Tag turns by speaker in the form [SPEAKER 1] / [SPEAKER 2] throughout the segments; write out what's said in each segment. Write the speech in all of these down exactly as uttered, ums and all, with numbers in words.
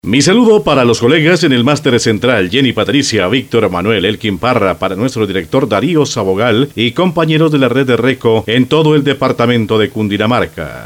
[SPEAKER 1] Mi saludo para los colegas en el máster central, Jenny Patricia, Víctor Manuel Elkin Parra, para nuestro director Darío Sabogal y compañeros de la red de RECO en todo el departamento de Cundinamarca.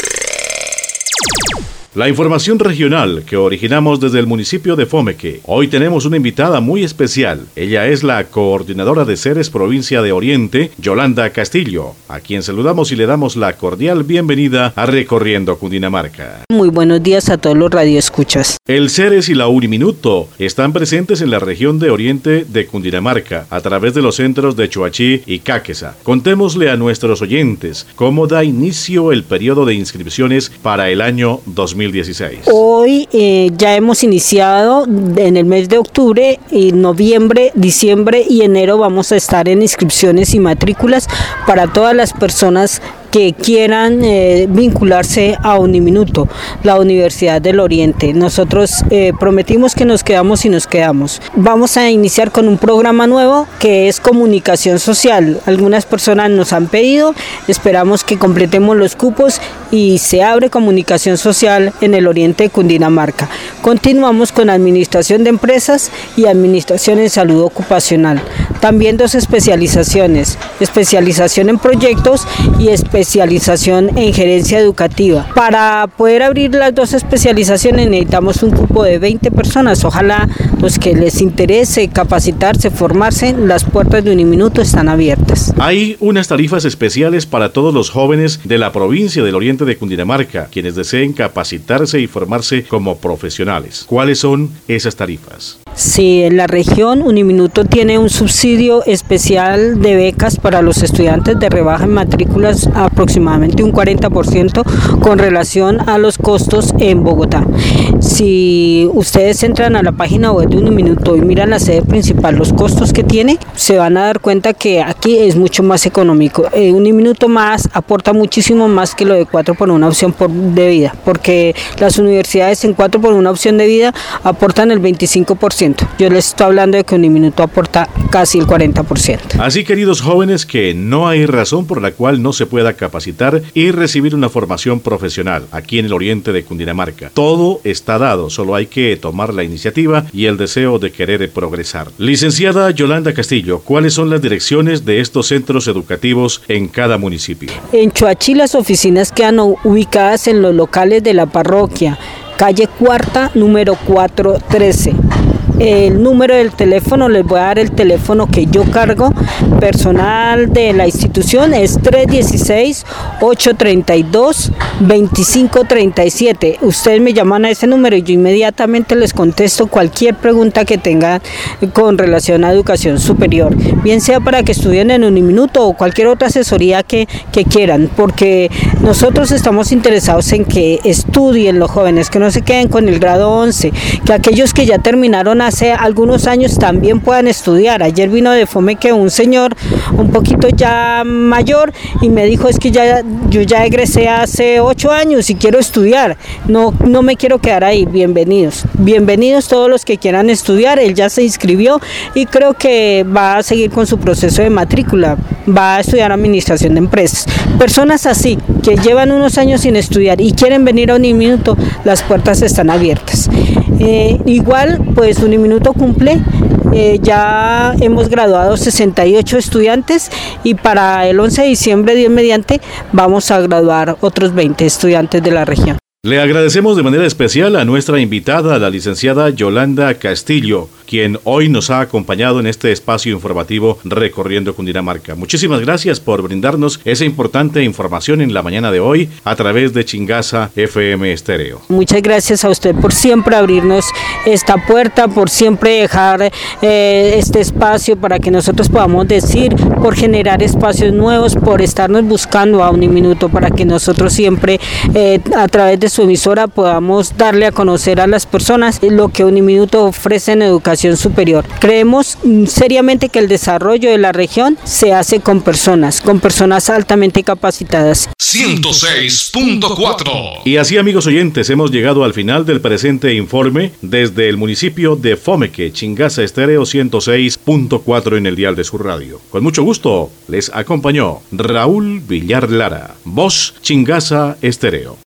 [SPEAKER 1] La información regional que originamos desde el municipio de Fomeque. Hoy tenemos una invitada muy especial. Ella es la coordinadora de Ceres Provincia de Oriente, Yolanda Castillo, a quien saludamos y le damos la cordial bienvenida a Recorriendo Cundinamarca.
[SPEAKER 2] Muy buenos días a todos los radioescuchas.
[SPEAKER 1] El Ceres y la Uniminuto están presentes en la región de Oriente de Cundinamarca a través de los centros de Choachí y Cáqueza. Contémosle a nuestros oyentes cómo da inicio el periodo de inscripciones para el año dos mil dieciséis.
[SPEAKER 2] Hoy eh, ya hemos iniciado en el mes de octubre, y noviembre, diciembre y enero vamos a estar en inscripciones y matrículas para todas las personas que quieran eh, vincularse a Uniminuto, la Universidad del Oriente. Nosotros eh, prometimos que nos quedamos y nos quedamos. Vamos a iniciar con un programa nuevo que es comunicación social. Algunas personas nos han pedido, esperamos que completemos los cupos y se abre comunicación social en el Oriente de Cundinamarca. Continuamos con administración de empresas y administración en salud ocupacional. También dos especializaciones, especialización en proyectos y especialización especialización en gerencia educativa. Para poder abrir las dos especializaciones necesitamos un cupo de veinte personas. Ojalá los que les interese capacitarse, formarse, las puertas de Uniminuto están abiertas.
[SPEAKER 1] Hay unas tarifas especiales para todos los jóvenes de la provincia del Oriente de Cundinamarca, quienes deseen capacitarse y formarse como profesionales. ¿Cuáles son esas tarifas?
[SPEAKER 2] Sí, en la región Uniminuto tiene un subsidio especial de becas para los estudiantes de rebaja en matrículas, aproximadamente un cuarenta por ciento con relación a los costos en Bogotá. Si ustedes entran a la página web de Uniminuto y miran la sede principal, los costos que tiene, se van a dar cuenta que aquí es mucho más económico. Eh, Uniminuto más aporta muchísimo más que lo de cuatro por una opción por, de vida, porque las universidades en cuatro por una opción de vida aportan el veinticinco por ciento. Yo les estoy hablando de que Uniminuto aporta casi el cuarenta por ciento.
[SPEAKER 1] Así, queridos jóvenes, que no hay razón por la cual no se pueda capacitar y recibir una formación profesional aquí en el Oriente de Cundinamarca. Todo está dado, solo hay que tomar la iniciativa y el deseo de querer progresar. Licenciada Yolanda Castillo, ¿cuáles son las direcciones de estos centros educativos en cada municipio?
[SPEAKER 2] En Choachí las oficinas quedan ubicadas en los locales de la parroquia, calle Cuarta, número cuatrocientos trece. El número del teléfono, les voy a dar el teléfono que yo cargo personal de la institución, es tres uno seis, ocho tres dos, dos cinco tres siete. Ustedes me llaman a ese número y yo inmediatamente les contesto cualquier pregunta que tengan con relación a educación superior, bien sea para que estudien en Uniminuto o cualquier otra asesoría que, que quieran, porque nosotros estamos interesados en que estudien los jóvenes, que no se queden con el grado once, que aquellos que ya terminaron hace algunos años también puedan estudiar. Ayer vino de Fomeque un señor un poquito ya mayor y me dijo, es que ya yo ya egresé hace ocho años y quiero estudiar, no, no me quiero quedar ahí. Bienvenidos, bienvenidos todos los que quieran estudiar. Él ya se inscribió y creo que va a seguir con su proceso de matrícula, va a estudiar administración de empresas. Personas así, que llevan unos años sin estudiar y quieren venir a Uniminuto, las puertas están abiertas. Eh, igual, pues Uniminuto cumple, eh, ya hemos graduado sesenta y ocho estudiantes y para el once de diciembre, Dios mediante, vamos a graduar otros veinte estudiantes de la región.
[SPEAKER 1] Le agradecemos de manera especial a nuestra invitada, la licenciada Yolanda Castillo, quien hoy nos ha acompañado en este espacio informativo Recorriendo Cundinamarca. Muchísimas gracias por brindarnos esa importante información en la mañana de hoy a través de Chingaza F M Estéreo.
[SPEAKER 2] Muchas gracias a usted por siempre abrirnos esta puerta, por siempre dejar eh, este espacio para que nosotros podamos decir, por generar espacios nuevos, por estarnos buscando a Uniminuto, para que nosotros siempre eh, a través de su emisora podamos darle a conocer a las personas lo que Uniminuto ofrece en educación superior. Creemos seriamente que el desarrollo de la región se hace con personas, con personas altamente capacitadas.
[SPEAKER 3] ciento seis punto cuatro.
[SPEAKER 1] Y así, amigos oyentes, hemos llegado al final del presente informe desde el municipio de Fomeque, Chingaza Estéreo ciento seis punto cuatro en el dial de su radio. Con mucho gusto les acompañó Raúl Villar Lara, voz Chingaza Estéreo.